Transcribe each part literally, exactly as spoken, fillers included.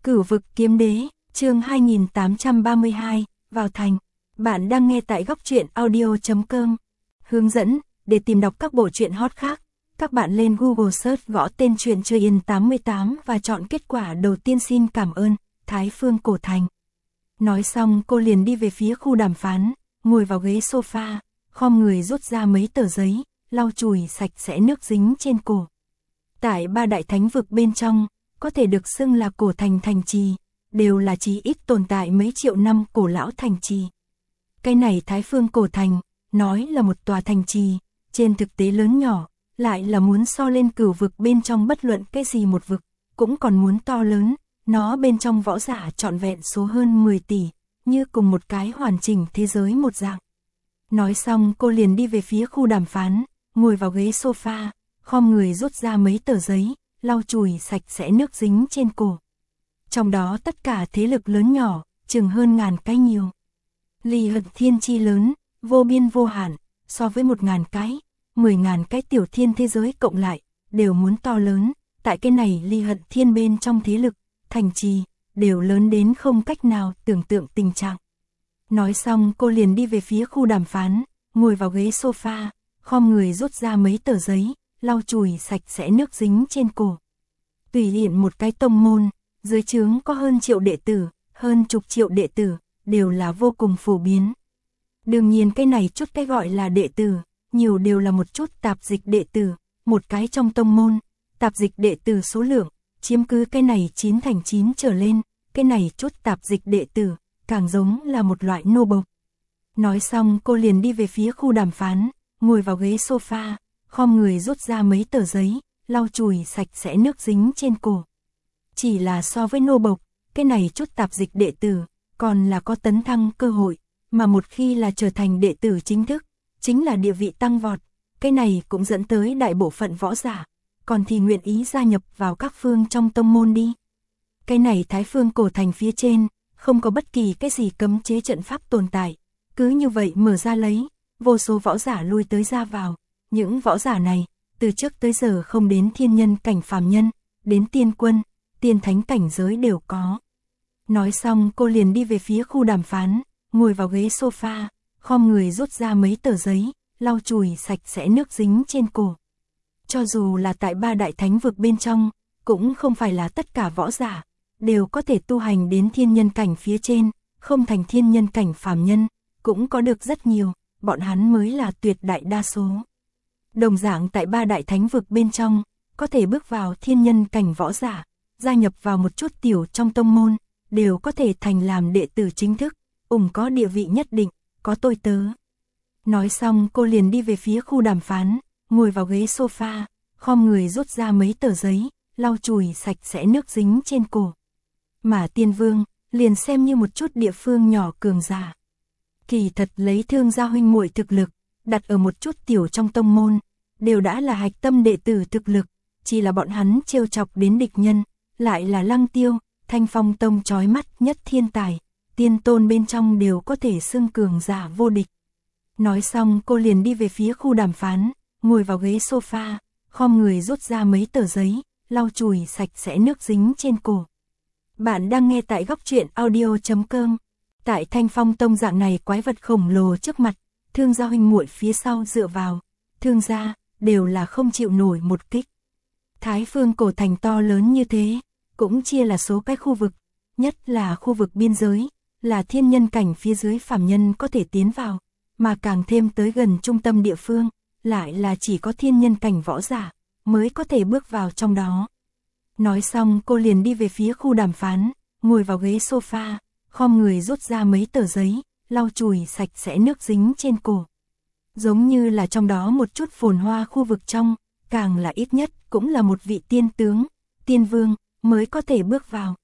Cửu vực kiếm đế, chương hai nghìn tám trăm ba mươi hai, vào thành. Bạn đang nghe tại góc truyện audio chấm com. Hướng dẫn, để tìm đọc các bộ truyện hot khác, các bạn lên Google search gõ tên truyện Chơi Yên tám mươi tám và chọn kết quả đầu tiên. Xin cảm ơn, Thái Phương Cổ Thành. Nói xong cô liền đi về phía khu đàm phán, ngồi vào ghế sofa, khom người rút ra mấy tờ giấy, lau chùi sạch sẽ nước dính trên cổ. Tại ba đại thánh vực bên trong, có thể được xưng là cổ thành thành trì, đều là chí ít tồn tại mấy triệu năm cổ lão thành trì. Cái này Thái Phương Cổ Thành, nói là một tòa thành trì, trên thực tế lớn nhỏ, lại là muốn so lên cửu vực bên trong bất luận cái gì một vực, cũng còn muốn to lớn, nó bên trong võ giả trọn vẹn số hơn mười tỷ, như cùng một cái hoàn chỉnh thế giới một dạng. Nói xong cô liền đi về phía khu đàm phán, ngồi vào ghế sofa, khom người rút ra mấy tờ giấy, lau chùi sạch sẽ nước dính trên cổ. Trong đó tất cả thế lực lớn nhỏ, chừng hơn ngàn cái nhiều. Ly Hận Thiên chi lớn, vô biên vô hạn, so với một ngàn cái, mười ngàn cái tiểu thiên thế giới cộng lại, đều muốn to lớn. Tại cái này Ly Hận Thiên bên trong thế lực, thành trì, đều lớn đến không cách nào tưởng tượng tình trạng. Nói xong cô liền đi về phía khu đàm phán, ngồi vào ghế sofa, khom người rút ra mấy tờ giấy, lau chùi sạch sẽ nước dính trên cổ. Tùy tiện một cái tông môn, dưới trướng có hơn triệu đệ tử, hơn chục triệu đệ tử, đều là vô cùng phổ biến. Đương nhiên cái này chút cái gọi là đệ tử, nhiều đều là một chút tạp dịch đệ tử, một cái trong tông môn, tạp dịch đệ tử số lượng, chiếm cứ cái này chín thành chín trở lên, cái này chút tạp dịch đệ tử, càng giống là một loại nô bộc. Nói xong cô liền đi về phía khu đàm phán, ngồi vào ghế sofa, khom người rút ra mấy tờ giấy, lau chùi sạch sẽ nước dính trên cổ. Chỉ là so với nô bộc, cái này chút tạp dịch đệ tử, còn là có tấn thăng cơ hội, mà một khi là trở thành đệ tử chính thức, chính là địa vị tăng vọt, cái này cũng dẫn tới đại bộ phận võ giả, còn thì nguyện ý gia nhập vào các phương trong tông môn đi. Cái này Thái Phương Cổ Thành phía trên, không có bất kỳ cái gì cấm chế trận pháp tồn tại, cứ như vậy mở ra lấy, vô số võ giả lui tới ra vào, những võ giả này, từ trước tới giờ không đến thiên nhân cảnh phàm nhân, đến tiên quân, tiên thánh cảnh giới đều có. Nói xong cô liền đi về phía khu đàm phán, ngồi vào ghế sofa, khom người rút ra mấy tờ giấy, lau chùi sạch sẽ nước dính trên cổ. Cho dù là tại ba đại thánh vực bên trong, cũng không phải là tất cả võ giả, đều có thể tu hành đến thiên nhân cảnh phía trên, không thành thiên nhân cảnh phàm nhân, cũng có được rất nhiều, bọn hắn mới là tuyệt đại đa số. Đồng dạng tại ba đại thánh vực bên trong, có thể bước vào thiên nhân cảnh võ giả, gia nhập vào một chút tiểu trong tông môn, đều có thể thành làm đệ tử chính thức, ủng có địa vị nhất định, có tôi tớ. Nói xong cô liền đi về phía khu đàm phán, ngồi vào ghế sofa, khom người rút ra mấy tờ giấy, lau chùi sạch sẽ nước dính trên cổ. Mà Tiên Vương, liền xem như một chút địa phương nhỏ cường giả. Kỳ thật lấy Thương gia huynh muội thực lực, đặt ở một chút tiểu trong tông môn, đều đã là hạch tâm đệ tử thực lực, chỉ là bọn hắn trêu chọc đến địch nhân, lại là Lăng Tiêu, Thanh Phong Tông chói mắt nhất thiên tài, tiên tôn bên trong đều có thể xưng cường giả vô địch. Nói xong cô liền đi về phía khu đàm phán, ngồi vào ghế sofa, khom người rút ra mấy tờ giấy, lau chùi sạch sẽ nước dính trên cổ. Bạn đang nghe tại góc truyện audio chấm com. Tại Thanh Phong Tông dạng này quái vật khổng lồ trước mặt, Thương gia huynh muội phía sau dựa vào, Thương gia đều là không chịu nổi một kích. Thái Phương Cổ Thành to lớn như thế, cũng chia là số cái khu vực, nhất là khu vực biên giới, là thiên nhân cảnh phía dưới phàm nhân có thể tiến vào, mà càng thêm tới gần trung tâm địa phương, lại là chỉ có thiên nhân cảnh võ giả mới có thể bước vào trong đó. Nói xong cô liền đi về phía khu đàm phán, ngồi vào ghế sofa, khom người rút ra mấy tờ giấy, lau chùi sạch sẽ nước dính trên cổ. Giống như là trong đó một chút phồn hoa khu vực trong, càng là ít nhất cũng là một vị tiên tướng, tiên vương, mới có thể bước vào.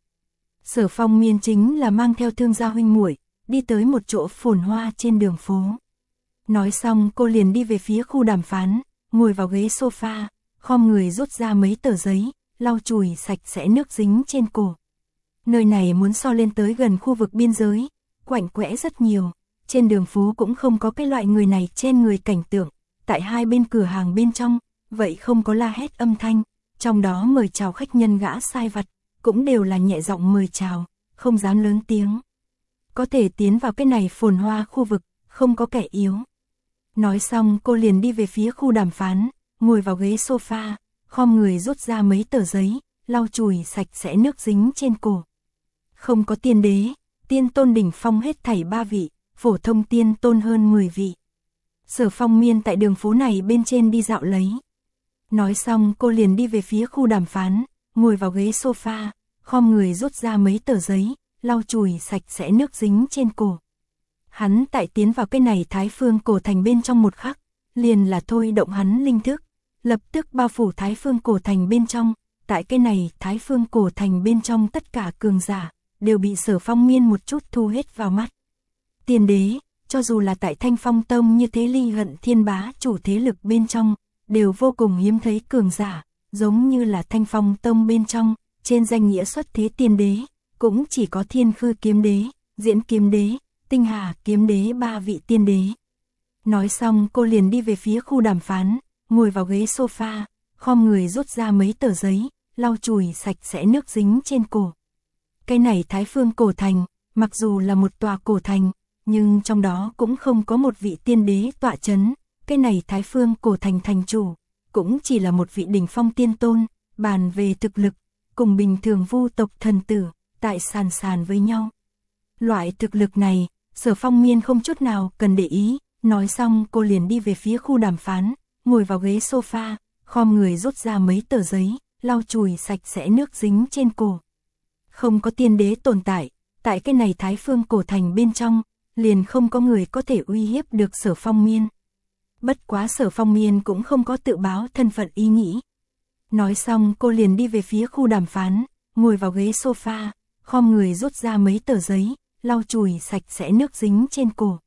Sở Phong Miên chính là mang theo Thương gia huynh muội đi tới một chỗ phồn hoa trên đường phố. Nói xong cô liền đi về phía khu đàm phán, ngồi vào ghế sofa, khom người rút ra mấy tờ giấy, lau chùi sạch sẽ nước dính trên cổ. Nơi này muốn so lên tới gần khu vực biên giới, quạnh quẽ rất nhiều, trên đường phố cũng không có cái loại người này trên người cảnh tượng, tại hai bên cửa hàng bên trong, vậy không có la hét âm thanh, trong đó mời chào khách nhân gã sai vặt, cũng đều là nhẹ giọng mời chào, không dám lớn tiếng. Có thể tiến vào cái này phồn hoa khu vực, không có kẻ yếu. Nói xong cô liền đi về phía khu đàm phán, ngồi vào ghế sofa, khom người rút ra mấy tờ giấy, lau chùi sạch sẽ nước dính trên cổ. Không có tiên đế, tiên tôn đỉnh phong hết thảy ba vị, phổ thông tiên tôn hơn mười vị. Sở Phong Miên tại đường phố này bên trên đi dạo lấy. Nói xong cô liền đi về phía khu đàm phán, ngồi vào ghế sofa, khom người rút ra mấy tờ giấy, lau chùi sạch sẽ nước dính trên cổ. Hắn tại tiến vào cái này Thái Phương cổ thành bên trong một khắc, liền là thôi động hắn linh thức, lập tức bao phủ Thái Phương cổ thành bên trong. Tại cái này Thái Phương cổ thành bên trong tất cả cường giả đều bị Sở Phong Miên một chút thu hết vào mắt. Tiên đế, cho dù là tại Thanh Phong Tông như thế Ly Hận Thiên bá chủ thế lực bên trong, đều vô cùng hiếm thấy cường giả, giống như là Thanh Phong Tông bên trong, trên danh nghĩa xuất thế tiên đế, cũng chỉ có Thiên Khư kiếm đế, Diễn kiếm đế, Tinh Hà kiếm đế ba vị tiên đế. Nói xong cô liền đi về phía khu đàm phán, ngồi vào ghế sofa, khom người rút ra mấy tờ giấy, lau chùi sạch sẽ nước dính trên cổ. Cái này Thái Phương cổ thành, mặc dù là một tòa cổ thành, nhưng trong đó cũng không có một vị tiên đế tọa chấn. Cái này Thái Phương cổ thành thành chủ, cũng chỉ là một vị đỉnh phong tiên tôn, bàn về thực lực, cùng bình thường vu tộc thần tử, tại sàn sàn với nhau. Loại thực lực này, Sở Phong Miên không chút nào cần để ý, nói xong cô liền đi về phía khu đàm phán, ngồi vào ghế sofa, khom người rút ra mấy tờ giấy, lau chùi sạch sẽ nước dính trên cổ. Không có tiên đế tồn tại, tại cái này Thái Phương cổ thành bên trong, liền không có người có thể uy hiếp được Sở Phong Miên. Bất quá Sở Phong Miên cũng không có tự báo thân phận ý nghĩ. Nói xong cô liền đi về phía khu đàm phán, ngồi vào ghế sofa, khom người rút ra mấy tờ giấy, lau chùi sạch sẽ nước dính trên cổ.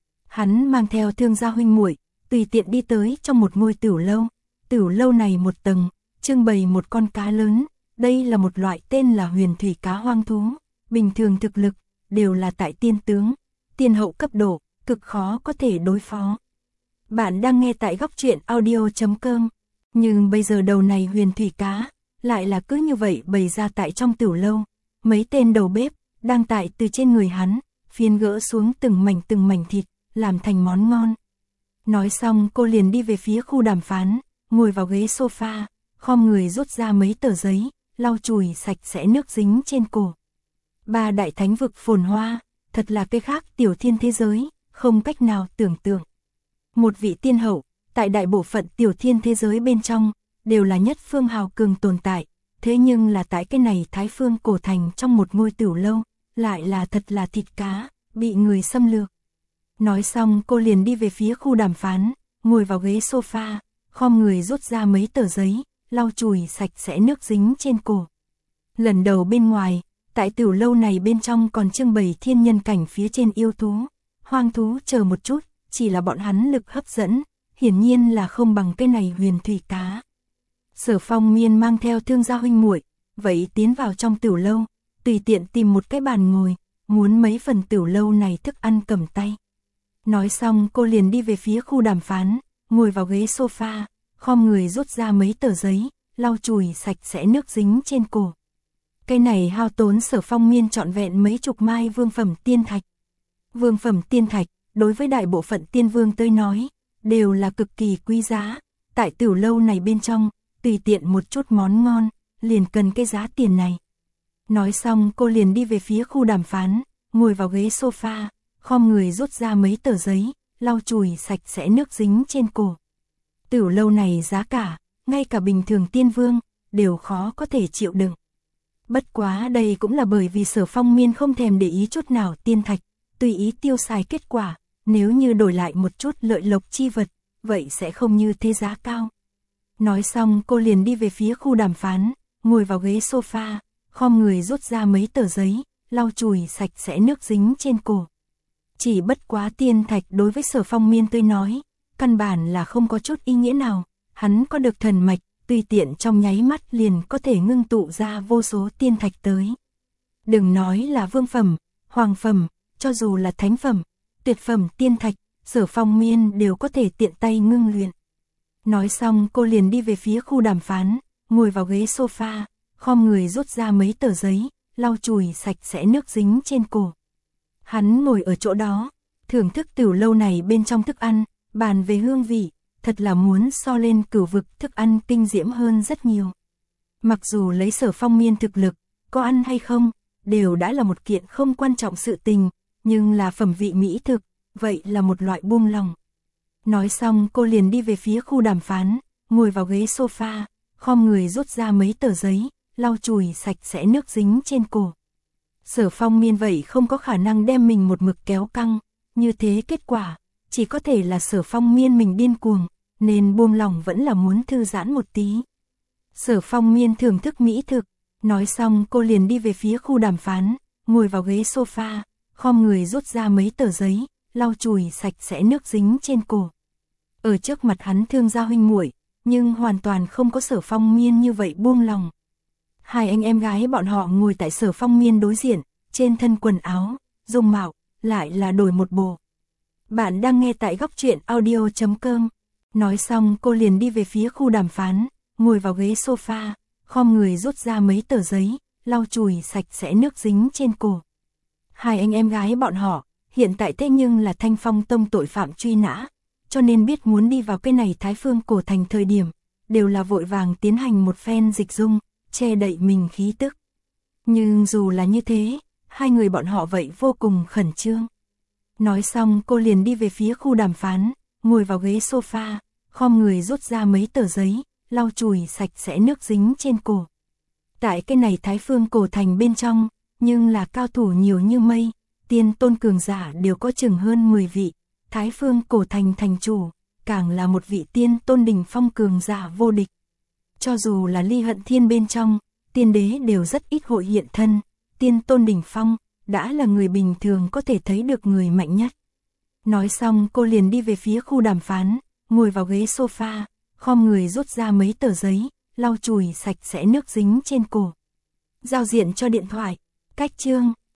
Hắn mang theo Thương gia huynh muội, tùy tiện đi tới trong một ngôi tửu lâu. Tửu lâu này một tầng, trưng bày một con cá lớn, đây là một loại tên là huyền thủy cá hoang thú, bình thường thực lực, đều là tại tiên tướng, tiên hậu cấp độ, cực khó có thể đối phó. Bạn đang nghe tại góc truyện audio chấm com, nhưng bây giờ đầu này huyền thủy cá, lại là cứ như vậy bày ra tại trong tửu lâu, mấy tên đầu bếp, đang tại từ trên người hắn, phiên gỡ xuống từng mảnh từng mảnh thịt, làm thành món ngon. Nói xong cô liền đi về phía khu đàm phán, ngồi vào ghế sofa, khom người rút ra mấy tờ giấy, lau chùi sạch sẽ nước dính trên cổ. Ba đại thánh vực phồn hoa, thật là cái khác tiểu thiên thế giới, không cách nào tưởng tượng. Một vị tiên hậu, tại đại bộ phận tiểu thiên thế giới bên trong, đều là nhất phương hào cường tồn tại, thế nhưng là tại cái này Thái Phương cổ thành trong một ngôi tửu lâu, lại là thật là thịt cá, bị người xâm lược. Nói xong cô liền đi về phía khu đàm phán, ngồi vào ghế sofa, khom người rút ra mấy tờ giấy, lau chùi sạch sẽ nước dính trên cổ. Lần đầu bên ngoài, tại tửu lâu này bên trong còn trưng bày thiên nhân cảnh phía trên yêu thú, hoang thú chờ một chút, chỉ là bọn hắn lực hấp dẫn, hiển nhiên là không bằng cái này huyền thủy cá. Sở Phong Miên mang theo Thương gia huynh muội, vậy tiến vào trong tửu lâu, tùy tiện tìm một cái bàn ngồi, muốn mấy phần tửu lâu này thức ăn cầm tay. Nói xong cô liền đi về phía khu đàm phán, ngồi vào ghế sofa, khom người rút ra mấy tờ giấy, lau chùi sạch sẽ nước dính trên cổ. Cái này hao tốn Sở Phong Miên trọn vẹn mấy chục mai vương phẩm tiên thạch. Vương phẩm tiên thạch, đối với đại bộ phận tiên vương tới nói, đều là cực kỳ quý giá. Tại tửu lâu này bên trong, tùy tiện một chút món ngon, liền cần cái giá tiền này. Nói xong cô liền đi về phía khu đàm phán, ngồi vào ghế sofa, khom người rút ra mấy tờ giấy, lau chùi sạch sẽ nước dính trên cổ. Tửu lâu này giá cả, ngay cả bình thường tiên vương, đều khó có thể chịu đựng. Bất quá đây cũng là bởi vì Sở Phong Miên không thèm để ý chút nào tiên thạch, tùy ý tiêu xài kết quả, nếu như đổi lại một chút lợi lộc chi vật, vậy sẽ không như thế giá cao. Nói xong cô liền đi về phía khu đàm phán, ngồi vào ghế sofa, khom người rút ra mấy tờ giấy, lau chùi sạch sẽ nước dính trên cổ. Chỉ bất quá tiên thạch đối với Sở Phong Miên tới nói, căn bản là không có chút ý nghĩa nào, hắn có được thần mạch, tùy tiện trong nháy mắt liền có thể ngưng tụ ra vô số tiên thạch tới. Đừng nói là vương phẩm, hoàng phẩm, cho dù là thánh phẩm, tuyệt phẩm tiên thạch, Sở Phong Miên đều có thể tiện tay ngưng luyện. Nói xong cô liền đi về phía khu đàm phán, ngồi vào ghế sofa, khom người rút ra mấy tờ giấy, lau chùi sạch sẽ nước dính trên cổ. Hắn ngồi ở chỗ đó, thưởng thức tiểu lâu này bên trong thức ăn, bàn về hương vị, thật là muốn so lên Cửu Vực thức ăn kinh diễm hơn rất nhiều. Mặc dù lấy Sở Phong Miên thực lực, có ăn hay không, đều đã là một kiện không quan trọng sự tình, nhưng là phẩm vị mỹ thực, vậy là một loại buông lòng. Nói xong cô liền đi về phía khu đàm phán, ngồi vào ghế sofa, khom người rút ra mấy tờ giấy, lau chùi sạch sẽ nước dính trên cổ. Sở Phong Miên vậy không có khả năng đem mình một mực kéo căng, như thế kết quả, chỉ có thể là Sở Phong Miên mình điên cuồng, nên buông lòng vẫn là muốn thư giãn một tí. Sở Phong Miên thưởng thức mỹ thực, nói xong cô liền đi về phía khu đàm phán, ngồi vào ghế sofa, khom người rút ra mấy tờ giấy, lau chùi sạch sẽ nước dính trên cổ. Ở trước mặt hắn thương gia huynh muội, nhưng hoàn toàn không có Sở Phong Miên như vậy buông lòng. Hai anh em gái bọn họ ngồi tại Sở Phong Miên đối diện, trên thân quần áo, dung mạo, lại là đổi một bộ. Bạn đang nghe tại góc truyện audio chấm com. Nói xong cô liền đi về phía khu đàm phán, ngồi vào ghế sofa, khom người rút ra mấy tờ giấy, lau chùi sạch sẽ nước dính trên cổ. Hai anh em gái bọn họ, hiện tại thế nhưng là Thanh Phong Tông tội phạm truy nã, cho nên biết muốn đi vào cái này Thái Phương Cổ Thành thời điểm, đều là vội vàng tiến hành một phen dịch dung, che đậy mình khí tức. Nhưng dù là như thế, hai người bọn họ vậy vô cùng khẩn trương. Nói xong cô liền đi về phía khu đàm phán, ngồi vào ghế sofa, khom người rút ra mấy tờ giấy, lau chùi sạch sẽ nước dính trên cổ. Tại cái này Thái Phương Cổ Thành bên trong, nhưng là cao thủ nhiều như mây, tiên tôn cường giả đều có chừng hơn mười vị, Thái Phương Cổ Thành thành chủ, càng là một vị tiên tôn đỉnh phong cường giả vô địch. Cho dù là Ly Hận Thiên bên trong, tiên đế đều rất ít hội hiện thân, tiên tôn đỉnh phong, đã là người bình thường có thể thấy được người mạnh nhất. Nói xong cô liền đi về phía khu đàm phán, ngồi vào ghế sofa, khom người rút ra mấy tờ giấy, lau chùi sạch sẽ nước dính trên cổ. Giao diện cho điện thoại, cách chương.